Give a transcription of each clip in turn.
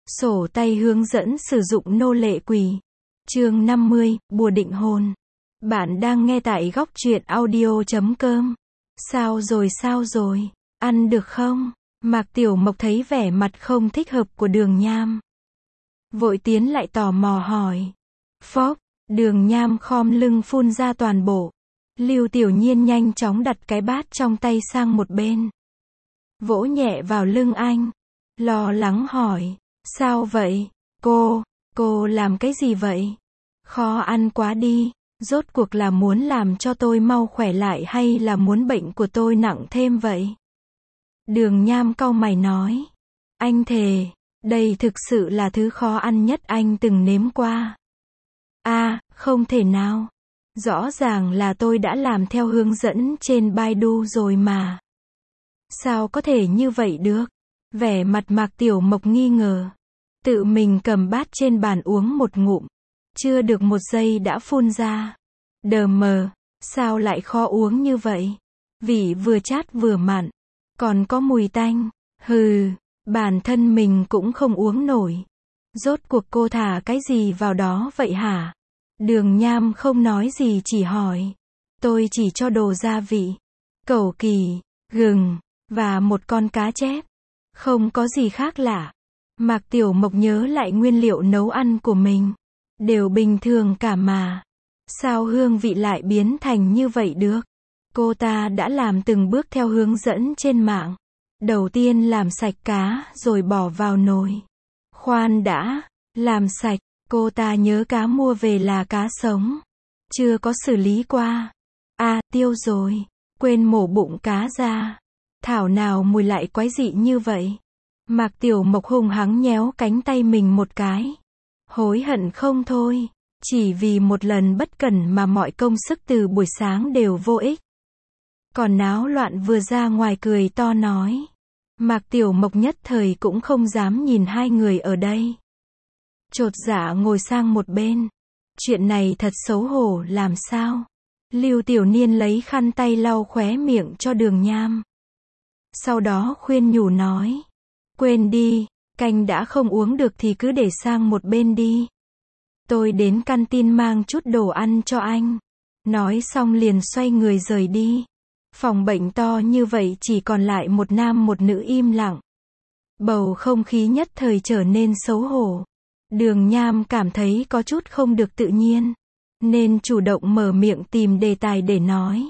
Sổ tay hướng dẫn sử dụng nô lệ quỷ. Chương 50, Bùa định hồn. Bạn đang nghe tại góc truyện audio.com. Sao rồi? Ăn được không? Mạc Tiểu Mộc thấy vẻ mặt không thích hợp của Đường Nham. Vội tiến lại tò mò hỏi. Phốc, Đường Nham khom lưng phun ra toàn bộ. Lưu Tiểu Nhiên nhanh chóng đặt cái bát trong tay sang một bên. Vỗ nhẹ vào lưng anh. Lo lắng hỏi. Sao vậy? Cô làm cái gì vậy? Khó ăn quá đi. Rốt cuộc là muốn làm cho tôi mau khỏe lại hay là muốn bệnh của tôi nặng thêm vậy? Đường Nham cau mày nói. Anh thề, đây thực sự là thứ khó ăn nhất anh từng nếm qua. Không thể nào. Rõ ràng là tôi đã làm theo hướng dẫn trên Baidu rồi mà. Sao có thể như vậy được? Vẻ mặt Mạc Tiểu Mộc nghi ngờ. Tự mình cầm bát trên bàn uống một ngụm. Chưa được một giây đã phun ra. Đờ mờ, sao lại khó uống như vậy? Vị vừa chát vừa mặn. Còn có mùi tanh. Hừ, bản thân mình cũng không uống nổi. Rốt cuộc cô thả cái gì vào đó vậy hả? Đường Nham không nói gì chỉ hỏi. Tôi chỉ cho đồ gia vị, cẩu kỳ, gừng, và một con cá chép. Không có gì khác lạ. Mạc Tiểu Mộc nhớ lại nguyên liệu nấu ăn của mình. Đều bình thường cả mà. Sao hương vị lại biến thành như vậy được? Cô ta đã làm từng bước theo hướng dẫn trên mạng. Đầu tiên làm sạch cá, rồi bỏ vào nồi. Khoan đã, làm sạch, cô ta nhớ cá mua về là cá sống. Chưa có xử lý qua. Tiêu rồi, quên mổ bụng cá ra. Thảo nào mùi lại quái dị như vậy. Mạc Tiểu Mộc hung hăng nhéo cánh tay mình một cái. Hối hận không thôi. Chỉ vì một lần bất cẩn mà mọi công sức từ buổi sáng đều vô ích. Còn náo loạn vừa ra ngoài cười to nói. Mạc Tiểu Mộc nhất thời cũng không dám nhìn hai người ở đây. Chột dạ ngồi sang một bên. Chuyện này thật xấu hổ làm sao? Lưu Tiểu Niên lấy khăn tay lau khóe miệng cho Đường Nham. Sau đó khuyên nhủ nói. Quên đi, canh đã không uống được thì cứ để sang một bên đi. Tôi đến canteen mang chút đồ ăn cho anh. Nói xong liền xoay người rời đi. Phòng bệnh to như vậy chỉ còn lại một nam một nữ im lặng. Bầu không khí nhất thời trở nên xấu hổ. Đường Nham cảm thấy có chút không được tự nhiên. Nên chủ động mở miệng tìm đề tài để nói.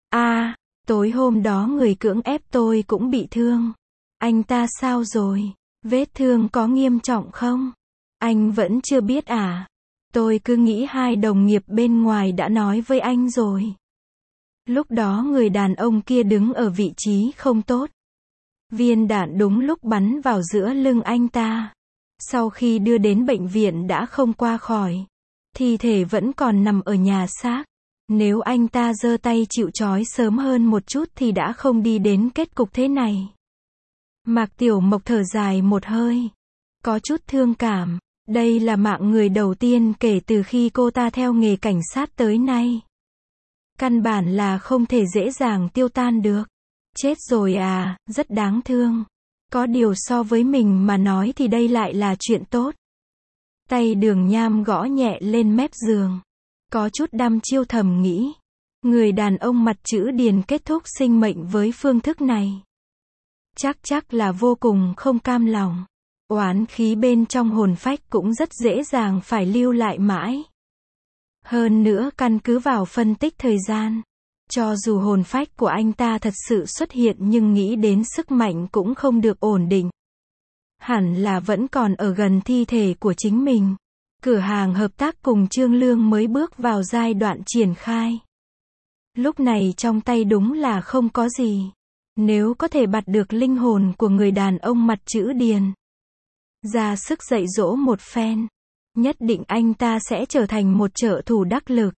Tối hôm đó người cưỡng ép tôi cũng bị thương. Anh ta sao rồi? Vết thương có nghiêm trọng không? Anh vẫn chưa biết à? Tôi cứ nghĩ hai đồng nghiệp bên ngoài đã nói với anh rồi. Lúc đó người đàn ông kia đứng ở vị trí không tốt. Viên đạn đúng lúc bắn vào giữa lưng anh ta. Sau khi đưa đến bệnh viện đã không qua khỏi. Thi thể vẫn còn nằm ở nhà xác. Nếu anh ta giơ tay chịu trói sớm hơn một chút thì đã không đi đến kết cục thế này. Mạc Tiểu Mộc thở dài một hơi. Có chút thương cảm. Đây là mạng người đầu tiên kể từ khi cô ta theo nghề cảnh sát tới nay. Căn bản là không thể dễ dàng tiêu tan được. Chết rồi à, rất đáng thương. Có điều so với mình mà nói thì đây lại là chuyện tốt. Tay Đường Nham gõ nhẹ lên mép giường. Có chút đăm chiêu thầm nghĩ. Người đàn ông mặt chữ điền kết thúc sinh mệnh với phương thức này. Chắc là vô cùng không cam lòng. Oán khí bên trong hồn phách cũng rất dễ dàng phải lưu lại mãi. Hơn nữa căn cứ vào phân tích thời gian. Cho dù hồn phách của anh ta thật sự xuất hiện nhưng nghĩ đến sức mạnh cũng không được ổn định. Hẳn là vẫn còn ở gần thi thể của chính mình. Cửa hàng hợp tác cùng Trương Lương mới bước vào giai đoạn triển khai. Lúc này trong tay đúng là không có gì. Nếu có thể bắt được linh hồn của người đàn ông mặt chữ điền. Ra sức dạy dỗ một phen. Nhất định anh ta sẽ trở thành một trợ thủ đắc lực.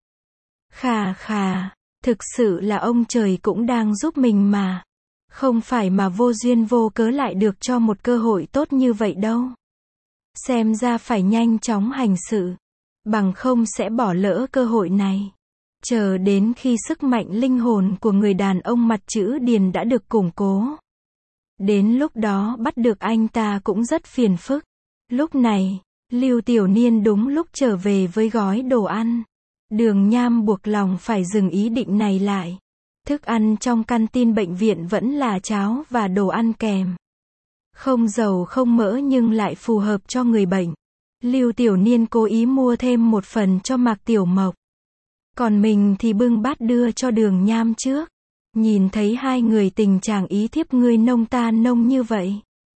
Khà, thực sự là ông trời cũng đang giúp mình mà. Không phải mà vô duyên vô cớ lại được cho một cơ hội tốt như vậy đâu. Xem ra phải nhanh chóng hành sự. Bằng không sẽ bỏ lỡ cơ hội này. Chờ đến khi sức mạnh linh hồn của người đàn ông mặt chữ điền đã được củng cố. Đến lúc đó bắt được anh ta cũng rất phiền phức. Lúc này, Lưu Tiểu Niên đúng lúc trở về với gói đồ ăn. Đường Nham buộc lòng phải dừng ý định này lại. Thức ăn trong canteen bệnh viện vẫn là cháo và đồ ăn kèm. Không dầu không mỡ nhưng lại phù hợp cho người bệnh. Lưu Tiểu Niên cố ý mua thêm một phần cho Mạc Tiểu Mộc. Còn mình thì bưng bát đưa cho Đường Nham trước. Nhìn thấy hai người tình trạng ý thiếp ngươi nông ta nông như vậy.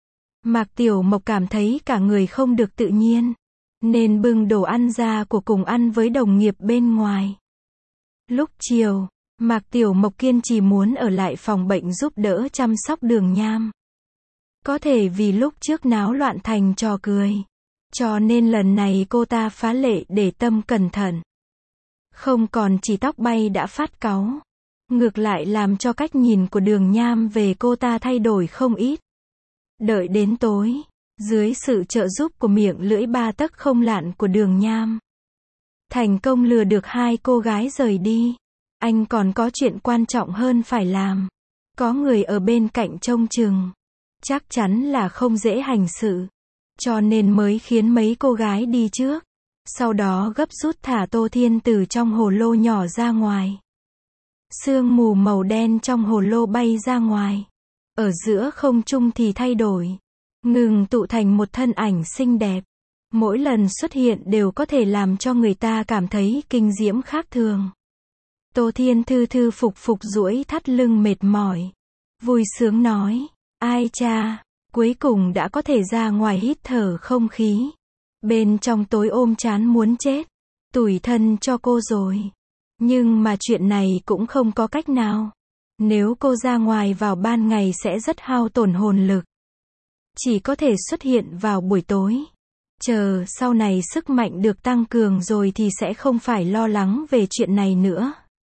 Mạc Tiểu Mộc cảm thấy cả người không được tự nhiên. Nên bưng đồ ăn ra của cùng ăn với đồng nghiệp bên ngoài. Lúc chiều, Mạc Tiểu Mộc kiên trì muốn ở lại phòng bệnh giúp đỡ chăm sóc Đường Nham. Có thể vì lúc trước náo loạn thành trò cười. Cho nên lần này cô ta phá lệ để tâm cẩn thận. Không còn chỉ tóc bay đã phát cáu. Ngược lại làm cho cách nhìn của Đường Nham về cô ta thay đổi không ít. Đợi đến tối, dưới sự trợ giúp của miệng lưỡi ba tấc không lạn của Đường Nham, thành công lừa được hai cô gái rời đi. Anh còn có chuyện quan trọng hơn phải làm. Có người ở bên cạnh trông chừng. Chắc chắn là không dễ hành sự. Cho nên mới khiến mấy cô gái đi trước. Sau đó gấp rút thả Tô Thiên từ trong hồ lô nhỏ ra ngoài. Sương mù màu đen trong hồ lô bay ra ngoài. Ở giữa không trung thì thay đổi. Ngừng tụ thành một thân ảnh xinh đẹp. Mỗi lần xuất hiện đều có thể làm cho người ta cảm thấy kinh diễm khác thường. Tô Thiên thư thư phục phục duỗi thắt lưng mệt mỏi. Vui sướng nói, ai cha, cuối cùng đã có thể ra ngoài hít thở không khí. Bên trong tối ôm chán muốn chết. Tủi thân cho cô rồi. Nhưng mà chuyện này cũng không có cách nào. Nếu cô ra ngoài vào ban ngày sẽ rất hao tổn hồn lực. Chỉ có thể xuất hiện vào buổi tối. Chờ sau này sức mạnh được tăng cường rồi thì sẽ không phải lo lắng về chuyện này nữa.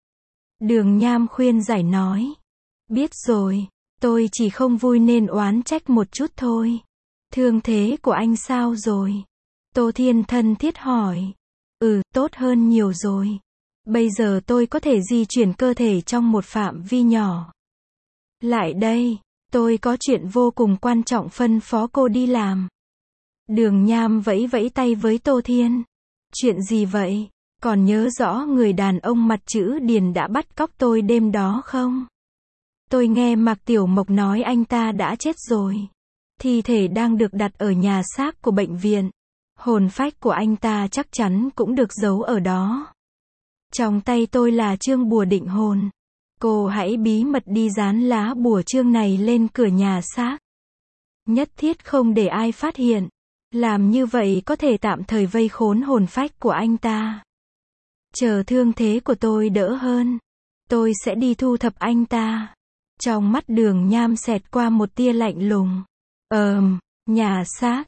Đường Nham khuyên giải nói. Biết rồi, tôi chỉ không vui nên oán trách một chút thôi. Thương thế của anh sao rồi? Tô Thiên thân thiết hỏi. Tốt hơn nhiều rồi. Bây giờ tôi có thể di chuyển cơ thể trong một phạm vi nhỏ. Lại đây, tôi có chuyện vô cùng quan trọng phân phó cô đi làm. Đường Nham vẫy vẫy tay với Tô Thiên. Chuyện gì vậy? Còn nhớ rõ người đàn ông mặt chữ Điền đã bắt cóc tôi đêm đó không? Tôi nghe Mạc Tiểu Mộc nói anh ta đã chết rồi. Thi thể đang được đặt ở nhà xác của bệnh viện. Hồn phách của anh ta chắc chắn cũng được giấu ở đó. Trong tay tôi là chương bùa định hồn. Cô hãy bí mật đi dán lá bùa chương này lên cửa nhà xác. Nhất thiết không để ai phát hiện. Làm như vậy có thể tạm thời vây khốn hồn phách của anh ta. Chờ thương thế của tôi đỡ hơn, tôi sẽ đi thu thập anh ta. Trong mắt Đường Nham xẹt qua một tia lạnh lùng. Nhà xác,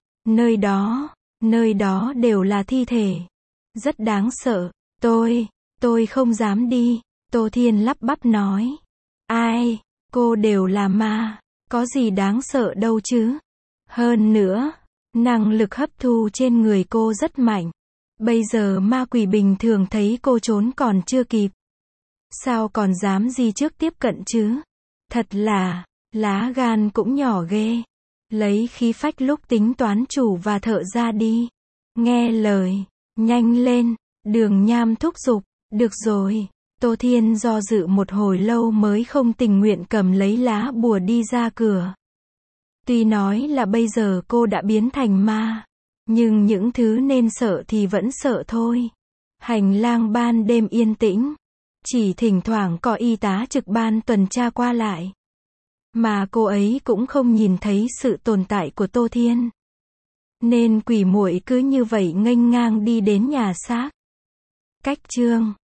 nơi đó đều là thi thể. Rất đáng sợ. Tôi không dám đi. Tô Thiên lắp bắp nói. Ai, cô đều là ma. Có gì đáng sợ đâu chứ. Hơn nữa, năng lực hấp thu trên người cô rất mạnh. Bây giờ ma quỷ bình thường thấy cô trốn còn chưa kịp. Sao còn dám gì trước tiếp cận chứ? Thật là, lá gan cũng nhỏ ghê. Lấy khí phách lúc tính toán chủ và thợ ra đi. Nghe lời, nhanh lên, Đường Nham thúc giục. Được rồi. Tô Thiên do dự một hồi lâu mới không tình nguyện cầm lấy lá bùa đi ra cửa. Tuy nói là bây giờ cô đã biến thành ma, nhưng những thứ nên sợ thì vẫn sợ thôi. Hành lang ban đêm yên tĩnh, chỉ thỉnh thoảng có y tá trực ban tuần tra qua lại. Mà cô ấy cũng không nhìn thấy sự tồn tại của Tô Thiên. Nên quỷ muội cứ như vậy nghênh ngang đi đến nhà xác. Cách chương